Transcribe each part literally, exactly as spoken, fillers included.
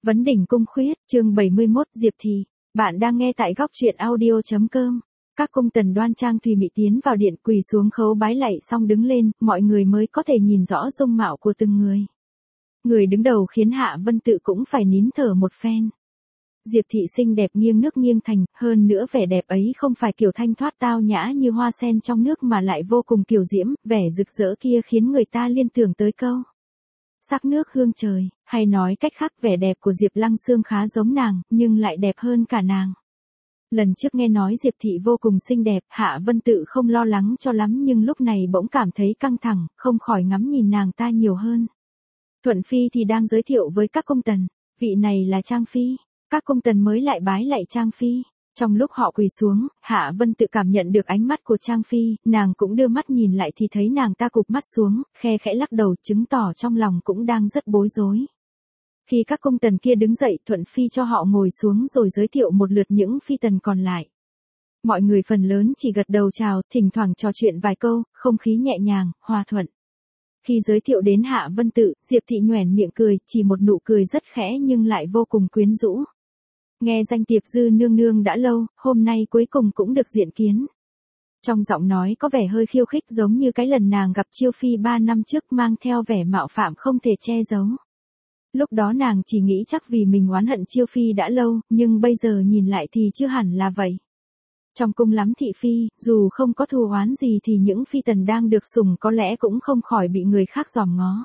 Vấn đỉnh cung khuyết, chương bảy mươi mốt, Diệp Thị. Bạn đang nghe tại góc truyện audio chấm com. Các cung tần đoan trang thùy mị tiến vào điện, quỳ xuống khấu bái lạy xong đứng lên, mọi người mới có thể nhìn rõ dung mạo của từng người. Người đứng đầu khiến Hạ Vân Tự cũng phải nín thở một phen. Diệp Thị xinh đẹp nghiêng nước nghiêng thành, hơn nữa vẻ đẹp ấy không phải kiểu thanh thoát tao nhã như hoa sen trong nước mà lại vô cùng kiều diễm, vẻ rực rỡ kia khiến người ta liên tưởng tới câu sắc nước hương trời, hay nói cách khác vẻ đẹp của Diệp Lăng Xương khá giống nàng, nhưng lại đẹp hơn cả nàng. Lần trước nghe nói Diệp Thị vô cùng xinh đẹp, Hạ Vân Tự không lo lắng cho lắm nhưng lúc này bỗng cảm thấy căng thẳng, không khỏi ngắm nhìn nàng ta nhiều hơn. Thuận Phi thì đang giới thiệu với các công tần, vị này là Trang Phi, các công tần mới lại bái lạy Trang Phi. Trong lúc họ quỳ xuống, Hạ Vân Tự cảm nhận được ánh mắt của Trang Phi, nàng cũng đưa mắt nhìn lại thì thấy nàng ta cụp mắt xuống, khe khẽ lắc đầu chứng tỏ trong lòng cũng đang rất bối rối. Khi các công tần kia đứng dậy, Thuận Phi cho họ ngồi xuống rồi giới thiệu một lượt những phi tần còn lại. Mọi người phần lớn chỉ gật đầu chào, thỉnh thoảng trò chuyện vài câu, không khí nhẹ nhàng, hòa thuận. Khi giới thiệu đến Hạ Vân Tự, Diệp Thị nhoẻn miệng cười, chỉ một nụ cười rất khẽ nhưng lại vô cùng quyến rũ. Nghe danh Tiệp Dư nương nương đã lâu, hôm nay cuối cùng cũng được diện kiến. Trong giọng nói có vẻ hơi khiêu khích giống như cái lần nàng gặp Chiêu Phi ba năm trước mang theo vẻ mạo phạm không thể che giấu. Lúc đó nàng chỉ nghĩ chắc vì mình oán hận Chiêu Phi đã lâu, nhưng bây giờ nhìn lại thì chưa hẳn là vậy. Trong cung lắm thị phi, dù không có thù oán gì thì những phi tần đang được sủng có lẽ cũng không khỏi bị người khác dòm ngó.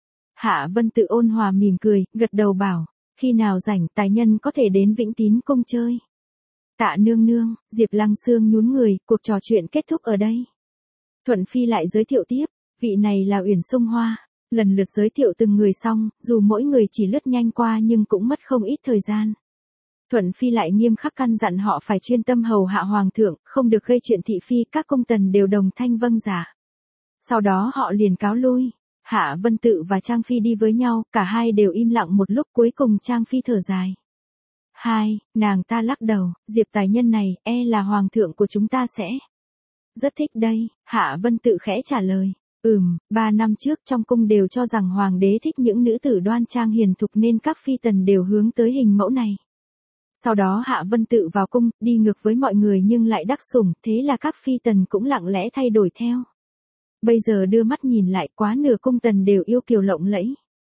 Hạ Vân Tự ôn hòa mỉm cười, gật đầu bảo. Khi nào rảnh tài nhân có thể đến Vĩnh Tín cung chơi. Tạ nương nương, Diệp Lăng Xương nhún người, cuộc trò chuyện kết thúc ở đây. Thuận Phi lại giới thiệu tiếp, vị này là Uyển Sung Hoa. Lần lượt giới thiệu từng người xong, dù mỗi người chỉ lướt nhanh qua nhưng cũng mất không ít thời gian. Thuận Phi lại nghiêm khắc căn dặn họ phải chuyên tâm hầu hạ hoàng thượng, không được gây chuyện thị phi, các công tần đều đồng thanh vâng giả. Sau đó họ liền cáo lui. Hạ Vân Tự và Trang Phi đi với nhau, cả hai đều im lặng một lúc cuối cùng Trang Phi thở dài. Hai, nàng ta lắc đầu, Diệp tài nhân này, e là hoàng thượng của chúng ta sẽ rất thích đây, Hạ Vân Tự khẽ trả lời. Ừm, ba năm trước trong cung đều cho rằng hoàng đế thích những nữ tử đoan trang hiền thục nên các phi tần đều hướng tới hình mẫu này. Sau đó Hạ Vân Tự vào cung, đi ngược với mọi người nhưng lại đắc sủng, thế là các phi tần cũng lặng lẽ thay đổi theo. Bây giờ đưa mắt nhìn lại quá nửa cung tần đều yêu kiều lộng lẫy.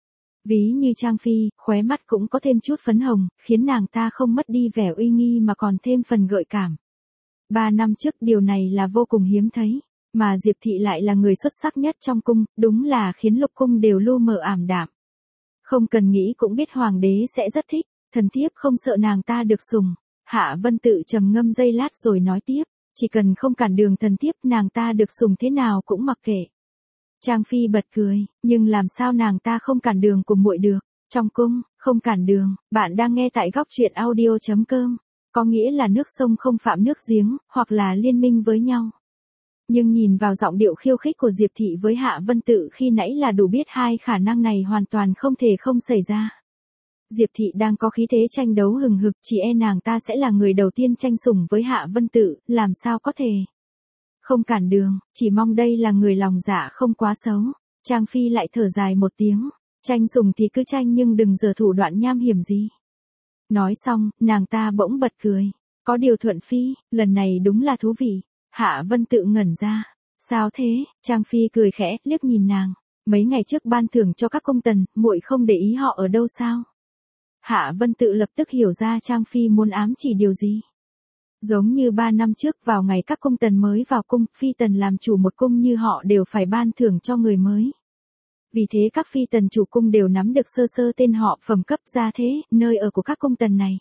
Ví như Trang Phi, khóe mắt cũng có thêm chút phấn hồng, khiến nàng ta không mất đi vẻ uy nghi mà còn thêm phần gợi cảm. Ba năm trước điều này là vô cùng hiếm thấy, mà Diệp Thị lại là người xuất sắc nhất trong cung, đúng là khiến lục cung đều lu mờ ảm đạm. Không cần nghĩ cũng biết hoàng đế sẽ rất thích, thần thiếp không sợ nàng ta được sủng. Hạ Vân Tự trầm ngâm giây lát rồi nói tiếp. Chỉ cần không cản đường thần thiếp nàng ta được sủng thế nào cũng mặc kệ. Trang Phi bật cười, nhưng làm sao nàng ta không cản đường của muội được. Trong cung, không cản đường, bạn đang nghe tại góc truyện audio chấm com. Có nghĩa là nước sông không phạm nước giếng, hoặc là liên minh với nhau. Nhưng nhìn vào giọng điệu khiêu khích của Diệp Thị với Hạ Vân Tự khi nãy là đủ biết hai khả năng này hoàn toàn không thể không xảy ra. Diệp Thị đang có khí thế tranh đấu hừng hực, chỉ e nàng ta sẽ là người đầu tiên tranh sủng với Hạ Vân Tự, làm sao có thể không cản đường, chỉ mong đây là người lòng dạ không quá xấu. Trang Phi lại thở dài một tiếng, tranh sủng thì cứ tranh nhưng đừng giở thủ đoạn nham hiểm gì. Nói xong, nàng ta bỗng bật cười, có điều Thuận Phi, lần này đúng là thú vị. Hạ Vân Tự ngẩn ra, sao thế? Trang Phi cười khẽ, liếc nhìn nàng, mấy ngày trước ban thưởng cho các công tần, muội không để ý họ ở đâu sao? Hạ Vân Tự lập tức hiểu ra Trang Phi muốn ám chỉ điều gì. Giống như ba năm trước vào ngày các công tần mới vào cung, phi tần làm chủ một cung như họ đều phải ban thưởng cho người mới. Vì thế các phi tần chủ cung đều nắm được sơ sơ tên họ, phẩm cấp, gia thế, nơi ở của các công tần này.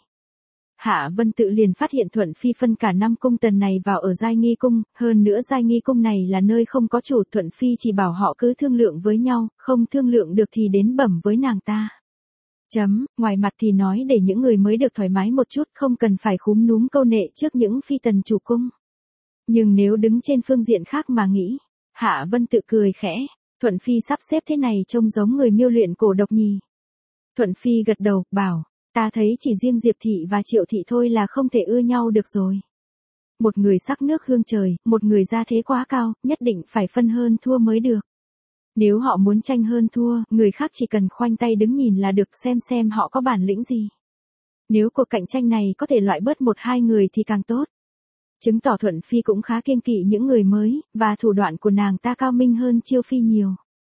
Hạ Vân Tự liền phát hiện Thuận Phi phân cả năm cung tần này vào ở Giai Nghi cung, hơn nữa Giai Nghi cung này là nơi không có chủ, Thuận Phi chỉ bảo họ cứ thương lượng với nhau, không thương lượng được thì đến bẩm với nàng ta. Chấm, ngoài mặt thì nói để những người mới được thoải mái một chút, không cần phải khúm núm câu nệ trước những phi tần chủ cung. Nhưng nếu đứng trên phương diện khác mà nghĩ, Hạ Vân Tự cười khẽ, Thuận Phi sắp xếp thế này trông giống người miêu luyện cổ độc nhì. Thuận Phi gật đầu, bảo, ta thấy chỉ riêng Diệp Thị và Triệu Thị thôi là không thể ưa nhau được rồi. Một người sắc nước hương trời, một người gia thế quá cao, nhất định phải phân hơn thua mới được. Nếu họ muốn tranh hơn thua, người khác chỉ cần khoanh tay đứng nhìn là được, xem xem họ có bản lĩnh gì. Nếu cuộc cạnh tranh này có thể loại bớt một hai người thì càng tốt. Chứng tỏ Thuận Phi cũng khá kiêng kỵ những người mới, và thủ đoạn của nàng ta cao minh hơn Chiêu Phi nhiều.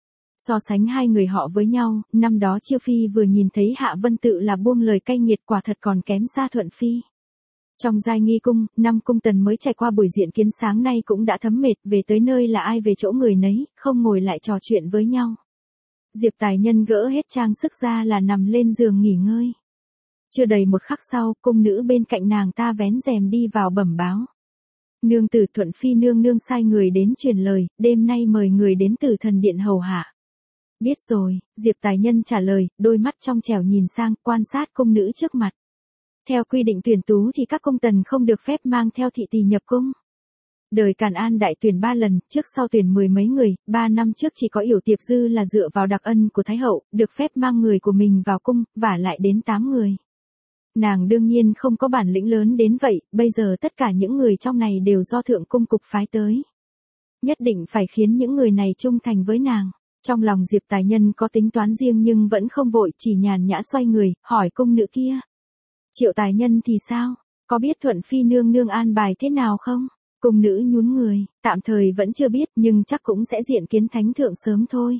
So sánh hai người họ với nhau, năm đó Chiêu Phi vừa nhìn thấy Hạ Vân Tự là buông lời cay nghiệt, quả thật còn kém xa Thuận Phi. Trong Giai Nghi Cung, năm cung tần mới trải qua buổi diện kiến sáng nay cũng đã thấm mệt, về tới nơi là ai về chỗ người nấy, không ngồi lại trò chuyện với nhau. Diệp Tài Nhân gỡ hết trang sức ra là nằm lên giường nghỉ ngơi. Chưa đầy một khắc sau, cung nữ bên cạnh nàng ta vén rèm đi vào bẩm báo. Nương tử Thuận Phi nương nương sai người đến truyền lời, đêm nay mời người đến Tử Thần Điện hầu hạ. Biết rồi, Diệp Tài Nhân trả lời, đôi mắt trong trẻo nhìn sang, quan sát cung nữ trước mặt. Theo quy định tuyển tú thì các cung tần không được phép mang theo thị tỳ nhập cung. Đời Càn An đại tuyển ba lần, trước sau tuyển mười mấy người, ba năm trước chỉ có Yểu Tiệp Dư là dựa vào đặc ân của Thái Hậu, được phép mang người của mình vào cung, vả lại đến tám người. Nàng đương nhiên không có bản lĩnh lớn đến vậy, bây giờ tất cả những người trong này đều do Thượng Cung Cục phái tới. Nhất định phải khiến những người này trung thành với nàng. Trong lòng Diệp Tài Nhân có tính toán riêng nhưng vẫn không vội, chỉ nhàn nhã xoay người, hỏi cung nữ kia. Triệu Tài Nhân thì sao? Có biết Thuận Phi nương nương an bài thế nào không? Cung nữ nhún người, tạm thời vẫn chưa biết nhưng chắc cũng sẽ diện kiến thánh thượng sớm thôi.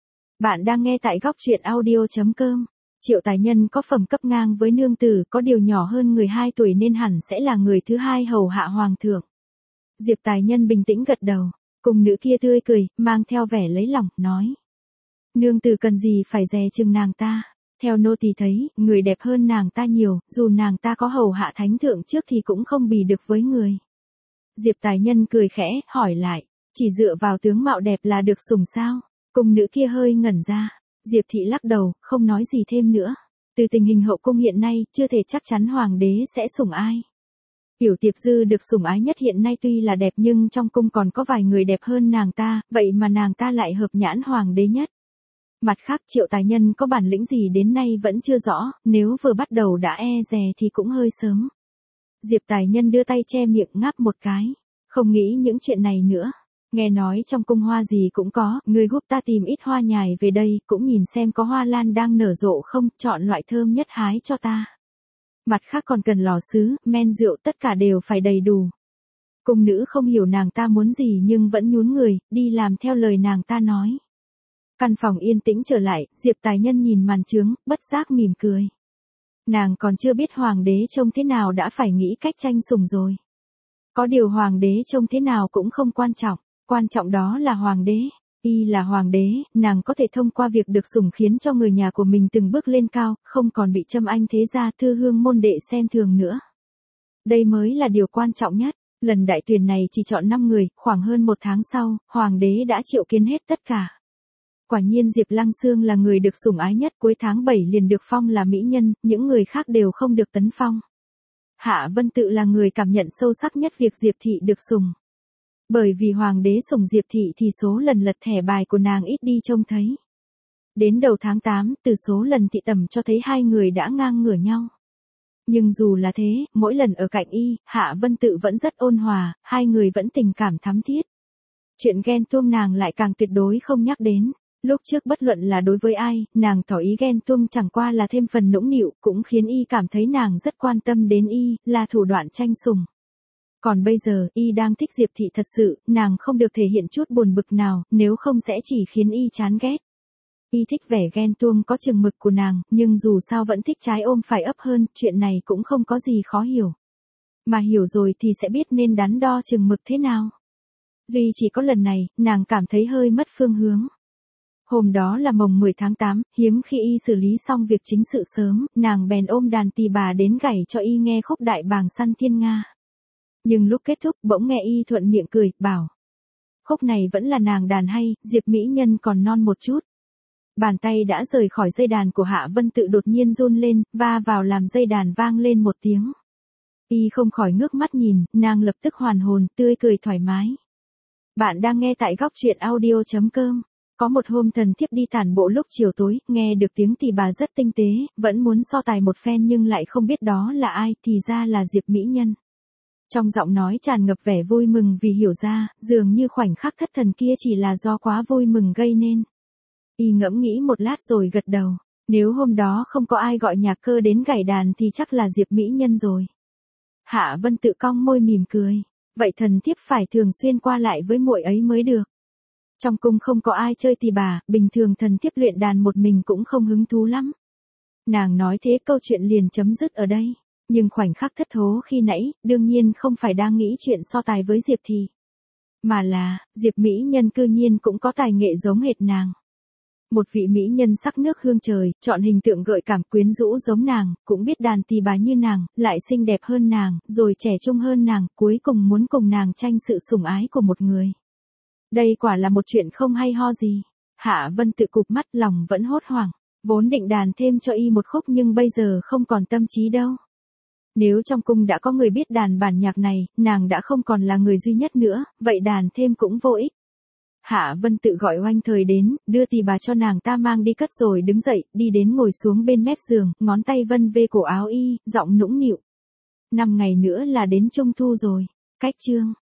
Bạn đang nghe tại góc truyện audio chấm com. Triệu Tài Nhân có phẩm cấp ngang với nương tử, có điều nhỏ hơn người hai tuổi nên hẳn sẽ là người thứ hai hầu hạ hoàng thượng. Diệp Tài Nhân bình tĩnh gật đầu, cung nữ kia tươi cười, mang theo vẻ lấy lòng, nói. Nương tử cần gì phải dè chừng nàng ta, theo nô tỳ thấy, người đẹp hơn nàng ta nhiều, dù nàng ta có hầu hạ thánh thượng trước thì cũng không bì được với người. Diệp Tài Nhân cười khẽ, hỏi lại, chỉ dựa vào tướng mạo đẹp là được sủng sao? Cung nữ kia hơi ngẩn ra. Diệp thị lắc đầu, không nói gì thêm nữa. Từ tình hình hậu cung hiện nay, chưa thể chắc chắn hoàng đế sẽ sủng ai. Yểu Tiệp Dư được sủng ái nhất hiện nay tuy là đẹp nhưng trong cung còn có vài người đẹp hơn nàng ta, vậy mà nàng ta lại hợp nhãn hoàng đế nhất. Mặt khác Triệu Tài Nhân có bản lĩnh gì đến nay vẫn chưa rõ, nếu vừa bắt đầu đã e dè thì cũng hơi sớm. Diệp Tài Nhân đưa tay che miệng ngáp một cái, không nghĩ những chuyện này nữa. Nghe nói trong cung hoa gì cũng có, người giúp ta tìm ít hoa nhài về đây, cũng nhìn xem có hoa lan đang nở rộ không, chọn loại thơm nhất hái cho ta. Mặt khác còn cần lò sứ, men rượu, tất cả đều phải đầy đủ. Cung nữ không hiểu nàng ta muốn gì nhưng vẫn nhún người, đi làm theo lời nàng ta nói. Căn phòng yên tĩnh trở lại, Diệp Tài Nhân nhìn màn trướng, bất giác mỉm cười. Nàng còn chưa biết hoàng đế trông thế nào đã phải nghĩ cách tranh sủng rồi. Có điều hoàng đế trông thế nào cũng không quan trọng. Quan trọng đó là hoàng đế. Y là hoàng đế, nàng có thể thông qua việc được sủng khiến cho người nhà của mình từng bước lên cao, không còn bị Trâm Anh thế gia thư hương môn đệ xem thường nữa. Đây mới là điều quan trọng nhất. Lần đại tuyển này chỉ chọn năm người, khoảng hơn một tháng sau, hoàng đế đã triệu kiến hết tất cả. Quả nhiên Diệp Lăng Xương là người được sủng ái nhất, cuối tháng bảy liền được phong là mỹ nhân, những người khác đều không được tấn phong. Hạ Vân Tự là người cảm nhận sâu sắc nhất việc Diệp Thị được sủng. Bởi vì hoàng đế sủng Diệp Thị thì số lần lật thẻ bài của nàng ít đi trông thấy. Đến đầu tháng tám, từ số lần thị tẩm cho thấy hai người đã ngang ngửa nhau. Nhưng dù là thế, mỗi lần ở cạnh y, Hạ Vân Tự vẫn rất ôn hòa, hai người vẫn tình cảm thắm thiết. Chuyện ghen tuông nàng lại càng tuyệt đối không nhắc đến. Lúc trước bất luận là đối với ai, nàng tỏ ý ghen tuông chẳng qua là thêm phần nũng nịu, cũng khiến y cảm thấy nàng rất quan tâm đến y, là thủ đoạn tranh sủng. Còn bây giờ, y đang thích Diệp Thị thật sự, nàng không được thể hiện chút buồn bực nào, nếu không sẽ chỉ khiến y chán ghét. Y thích vẻ ghen tuông có chừng mực của nàng, nhưng dù sao vẫn thích trái ôm phải ấp hơn, chuyện này cũng không có gì khó hiểu. Mà hiểu rồi thì sẽ biết nên đắn đo chừng mực thế nào. Duy chỉ có lần này, nàng cảm thấy hơi mất phương hướng. Hôm đó là mồng mười tháng tám, hiếm khi y xử lý xong việc chính sự sớm, nàng bèn ôm đàn tỳ bà đến gảy cho y nghe khúc Đại Bàng Săn Thiên Nga. Nhưng lúc kết thúc bỗng nghe y thuận miệng cười, bảo. Khúc này vẫn là nàng đàn hay, Diệp mỹ nhân còn non một chút. Bàn tay đã rời khỏi dây đàn của Hạ Vân Tự đột nhiên run lên, va vào làm dây đàn vang lên một tiếng. Y không khỏi ngước mắt nhìn, nàng lập tức hoàn hồn, tươi cười thoải mái. Bạn đang nghe tại góc truyện audio chấm com. Có một hôm thần thiếp đi tản bộ lúc chiều tối, nghe được tiếng tỳ bà rất tinh tế, vẫn muốn so tài một phen nhưng lại không biết đó là ai, thì ra là Diệp mỹ nhân. Trong giọng nói tràn ngập vẻ vui mừng vì hiểu ra, dường như khoảnh khắc thất thần kia chỉ là do quá vui mừng gây nên. Y ngẫm nghĩ một lát rồi gật đầu. Nếu hôm đó không có ai gọi nhạc cơ đến gảy đàn thì chắc là Diệp Mỹ Nhân rồi. Hạ Vân tự cong môi mỉm cười. Vậy thần thiếp phải thường xuyên qua lại với muội ấy mới được. Trong cung không có ai chơi tỳ bà, bình thường thần thiếp luyện đàn một mình cũng không hứng thú lắm. Nàng nói thế câu chuyện liền chấm dứt ở đây. Nhưng khoảnh khắc thất thố khi nãy, đương nhiên không phải đang nghĩ chuyện so tài với Diệp Thì. Mà là, Diệp Mỹ Nhân cư nhiên cũng có tài nghệ giống hệt nàng. Một vị mỹ nhân sắc nước hương trời, chọn hình tượng gợi cảm quyến rũ giống nàng, cũng biết đàn tỳ bà như nàng, lại xinh đẹp hơn nàng, rồi trẻ trung hơn nàng, cuối cùng muốn cùng nàng tranh sự sủng ái của một người. Đây quả là một chuyện không hay ho gì. Hạ Vân tự cụp mắt, lòng vẫn hốt hoảng. Vốn định đàn thêm cho y một khúc nhưng bây giờ không còn tâm trí đâu. Nếu trong cung đã có người biết đàn bản nhạc này, nàng đã không còn là người duy nhất nữa, vậy đàn thêm cũng vô ích. Hạ Vân tự gọi Oanh Thời đến, đưa tỳ bà cho nàng ta mang đi cất rồi đứng dậy, đi đến ngồi xuống bên mép giường, ngón tay vân vê cổ áo y, giọng nũng nịu. Năm ngày nữa là đến Trung Thu rồi. Cách chương